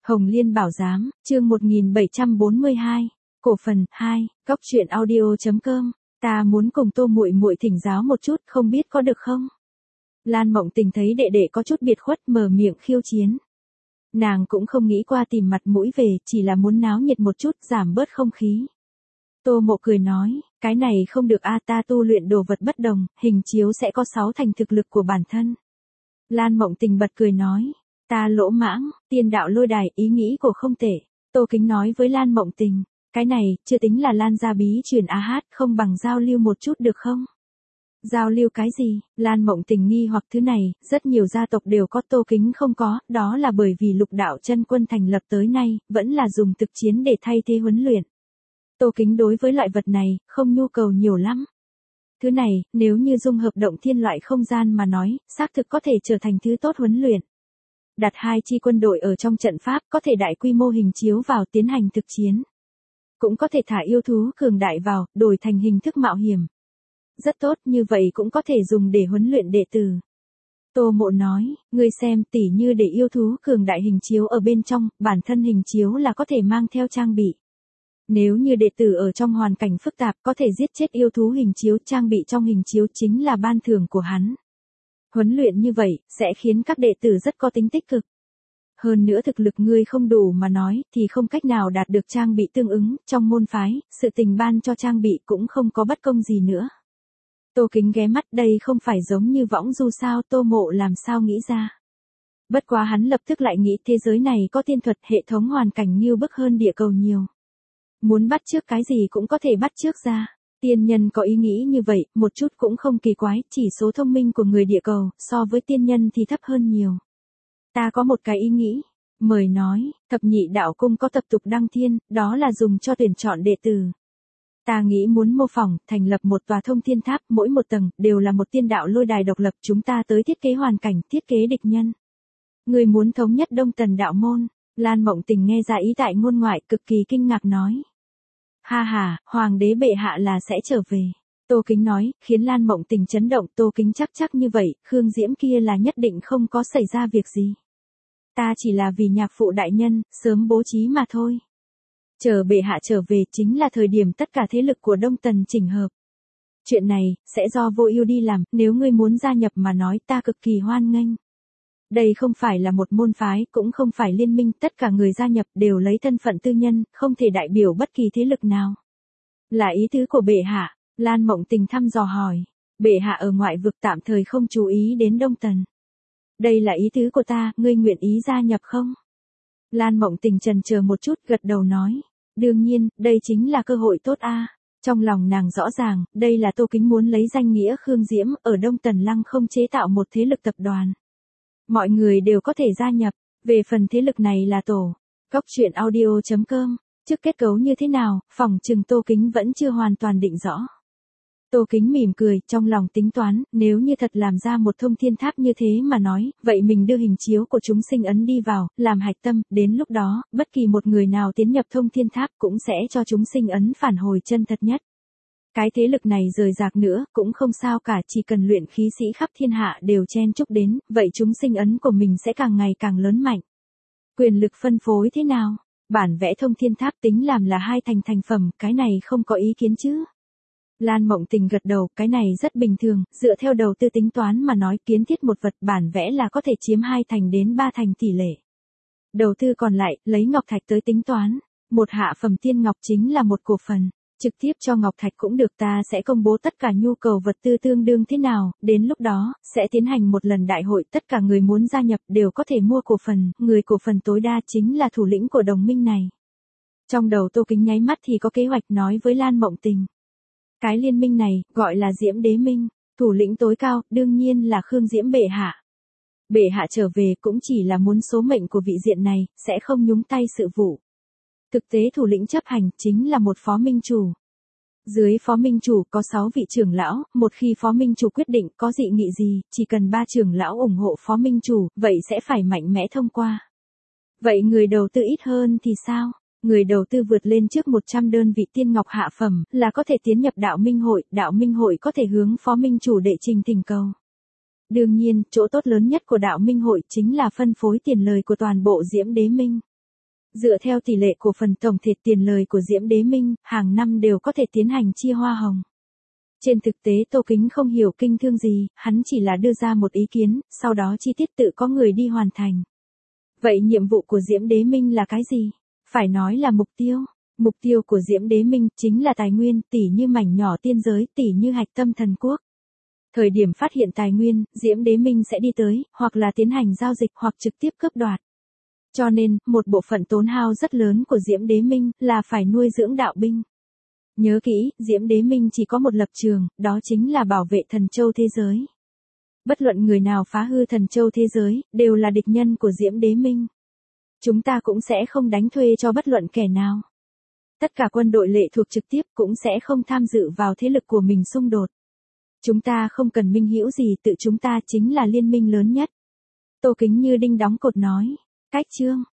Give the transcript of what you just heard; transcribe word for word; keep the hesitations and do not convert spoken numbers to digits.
Hồng Liên Bảo Giám, chương một nghìn bảy trăm bốn mươi hai, cổ phần hai, góc truyện audio chấm com, ta muốn cùng Tô muội muội thỉnh giáo một chút, không biết có được không? Lan Mộng Tình thấy đệ đệ có chút biệt khuất, mở miệng khiêu chiến. Nàng cũng không nghĩ qua tìm mặt mũi về, chỉ là muốn náo nhiệt một chút, giảm bớt không khí. Tô Mộ cười nói, cái này không được a, ta tu luyện đồ vật bất đồng, hình chiếu sẽ có sáu thành thực lực của bản thân. Lan Mộng Tình bật cười nói, ta lỗ mãng, tiên đạo lôi đài, ý nghĩ của không tệ. Tô Kính nói với Lan Mộng Tình, cái này, chưa tính là Lan gia bí truyền a hát, không bằng giao lưu một chút được không? Giao lưu cái gì? Lan Mộng Tình nghi hoặc thứ này, rất nhiều gia tộc đều có, Tô Kính không có, đó là bởi vì lục đạo chân quân thành lập tới nay, vẫn là dùng thực chiến để thay thế huấn luyện. Tô Kính đối với loại vật này, không nhu cầu nhiều lắm. Thứ này, nếu như dung hợp động thiên loại không gian mà nói, xác thực có thể trở thành thứ tốt huấn luyện. Đặt hai chi quân đội ở trong trận pháp, có thể đại quy mô hình chiếu vào tiến hành thực chiến. Cũng có thể thả yêu thú cường đại vào, đổi thành hình thức mạo hiểm. Rất tốt, như vậy cũng có thể dùng để huấn luyện đệ tử. Tô Mộ nói, ngươi xem, tỉ như để yêu thú cường đại hình chiếu ở bên trong, bản thân hình chiếu là có thể mang theo trang bị. Nếu như đệ tử ở trong hoàn cảnh phức tạp có thể giết chết yêu thú hình chiếu, trang bị trong hình chiếu chính là ban thưởng của hắn. Huấn luyện như vậy, sẽ khiến các đệ tử rất có tính tích cực. Hơn nữa thực lực ngươi không đủ mà nói, thì không cách nào đạt được trang bị tương ứng, trong môn phái, sự tình ban cho trang bị cũng không có bất công gì nữa. Tô Kính ghé mắt, đây không phải giống như võng du sao, Tô Mộ làm sao nghĩ ra. Bất quá hắn lập tức lại nghĩ thế giới này có tiên thuật, hệ thống hoàn cảnh nghiêu bức hơn địa cầu nhiều. Muốn bắt chước cái gì cũng có thể bắt chước ra. Tiên nhân có ý nghĩ như vậy, một chút cũng không kỳ quái, chỉ số thông minh của người địa cầu, so với tiên nhân thì thấp hơn nhiều. Ta có một cái ý nghĩ, mời nói, thập nhị đạo cung có tập tục đăng thiên, đó là dùng cho tuyển chọn đệ tử. Ta nghĩ muốn mô phỏng, thành lập một tòa thông thiên tháp, mỗi một tầng, đều là một tiên đạo lôi đài độc lập, chúng ta tới thiết kế hoàn cảnh, thiết kế địch nhân. Người muốn thống nhất Đông Tần đạo môn, Lan Mộng Tình nghe ra ý tại ngôn ngoại, cực kỳ kinh ngạc nói. Ha ha, hoàng đế bệ hạ là sẽ trở về. Tô Kính nói, khiến Lan Mộng Tình chấn động, Tô Kính chắc chắc như vậy, Khương Diễm kia là nhất định không có xảy ra việc gì. Ta chỉ là vì nhạc phụ đại nhân, sớm bố trí mà thôi. Chờ bệ hạ trở về chính là thời điểm tất cả thế lực của Đông Tần chỉnh hợp. Chuyện này, sẽ do Vô Ưu đi làm, nếu ngươi muốn gia nhập mà nói ta cực kỳ hoan nghênh. Đây không phải là một môn phái, cũng không phải liên minh, tất cả người gia nhập đều lấy thân phận tư nhân, không thể đại biểu bất kỳ thế lực nào. Là ý tứ của bệ hạ, Lan Mộng Tình thăm dò hỏi. Bệ hạ ở ngoại vực tạm thời không chú ý đến Đông Tần. Đây là ý tứ của ta, ngươi nguyện ý gia nhập không? Lan Mộng Tình chần chờ một chút, gật đầu nói. Đương nhiên, đây chính là cơ hội tốt a. Trong lòng nàng rõ ràng, đây là Tô Kính muốn lấy danh nghĩa Khương Diễm, ở Đông Tần Lăng không chế tạo một thế lực tập đoàn. Mọi người đều có thể gia nhập, về phần thế lực này là tổ. Góc truyện audio chấm com, trước kết cấu như thế nào, phỏng chừng Tô Kính vẫn chưa hoàn toàn định rõ. Tô Kính mỉm cười, trong lòng tính toán, nếu như thật làm ra một thông thiên tháp như thế mà nói, vậy mình đưa hình chiếu của chúng sinh ấn đi vào, làm hạch tâm, đến lúc đó, bất kỳ một người nào tiến nhập thông thiên tháp cũng sẽ cho chúng sinh ấn phản hồi chân thật nhất. Cái thế lực này rời rạc nữa, cũng không sao cả, chỉ cần luyện khí sĩ khắp thiên hạ đều chen chúc đến, vậy chúng sinh ấn của mình sẽ càng ngày càng lớn mạnh. Quyền lực phân phối thế nào? Bản vẽ thông thiên tháp tính làm là hai thành thành phẩm, cái này không có ý kiến chứ? Lan Mộng Tình gật đầu, cái này rất bình thường, dựa theo đầu tư tính toán mà nói, kiến thiết một vật bản vẽ là có thể chiếm hai thành đến ba thành tỷ lệ. Đầu tư còn lại, lấy ngọc thạch tới tính toán, một hạ phẩm tiên ngọc chính là một cổ phần. Trực tiếp cho ngọc thạch cũng được, ta sẽ công bố tất cả nhu cầu vật tư tương đương thế nào, đến lúc đó, sẽ tiến hành một lần đại hội, tất cả người muốn gia nhập đều có thể mua cổ phần, người cổ phần tối đa chính là thủ lĩnh của đồng minh này. Trong đầu Tô Kính nháy mắt thì có kế hoạch nói với Lan Mộng Tình. Cái liên minh này, gọi là Diễm Đế Minh, thủ lĩnh tối cao, đương nhiên là Khương Diễm bệ hạ. Bệ hạ trở về cũng chỉ là muốn số mệnh của vị diện này, sẽ không nhúng tay sự vụ. Thực tế thủ lĩnh chấp hành chính là một phó minh chủ. Dưới phó minh chủ có sáu vị trưởng lão, một khi phó minh chủ quyết định có dị nghị gì, chỉ cần ba trưởng lão ủng hộ phó minh chủ, vậy sẽ phải mạnh mẽ thông qua. Vậy người đầu tư ít hơn thì sao? Người đầu tư vượt lên trước một trăm đơn vị tiên ngọc hạ phẩm, là có thể tiến nhập đạo minh hội, đạo minh hội có thể hướng phó minh chủ đệ trình thỉnh cầu. Đương nhiên, chỗ tốt lớn nhất của đạo minh hội chính là phân phối tiền lời của toàn bộ Diễm Đế Minh. Dựa theo tỷ lệ cổ phần tổng thể tiền lời của Diễm Đế Minh, hàng năm đều có thể tiến hành chia hoa hồng. Trên thực tế Tô Kính không hiểu kinh thương gì, hắn chỉ là đưa ra một ý kiến, sau đó chi tiết tự có người đi hoàn thành. Vậy nhiệm vụ của Diễm Đế Minh là cái gì? Phải nói là mục tiêu. Mục tiêu của Diễm Đế Minh chính là tài nguyên, tỉ như mảnh nhỏ tiên giới, tỉ như hạch tâm thần quốc. Thời điểm phát hiện tài nguyên, Diễm Đế Minh sẽ đi tới, hoặc là tiến hành giao dịch hoặc trực tiếp cướp đoạt. Cho nên, một bộ phận tốn hao rất lớn của Diễm Đế Minh là phải nuôi dưỡng đạo binh. Nhớ kỹ, Diễm Đế Minh chỉ có một lập trường, đó chính là bảo vệ thần châu thế giới. Bất luận người nào phá hư thần châu thế giới, đều là địch nhân của Diễm Đế Minh. Chúng ta cũng sẽ không đánh thuê cho bất luận kẻ nào. Tất cả quân đội lệ thuộc trực tiếp cũng sẽ không tham dự vào thế lực của mình xung đột. Chúng ta không cần minh hữu gì, tự chúng ta chính là liên minh lớn nhất. Tô Kính như đinh đóng cột nói. Cách chương.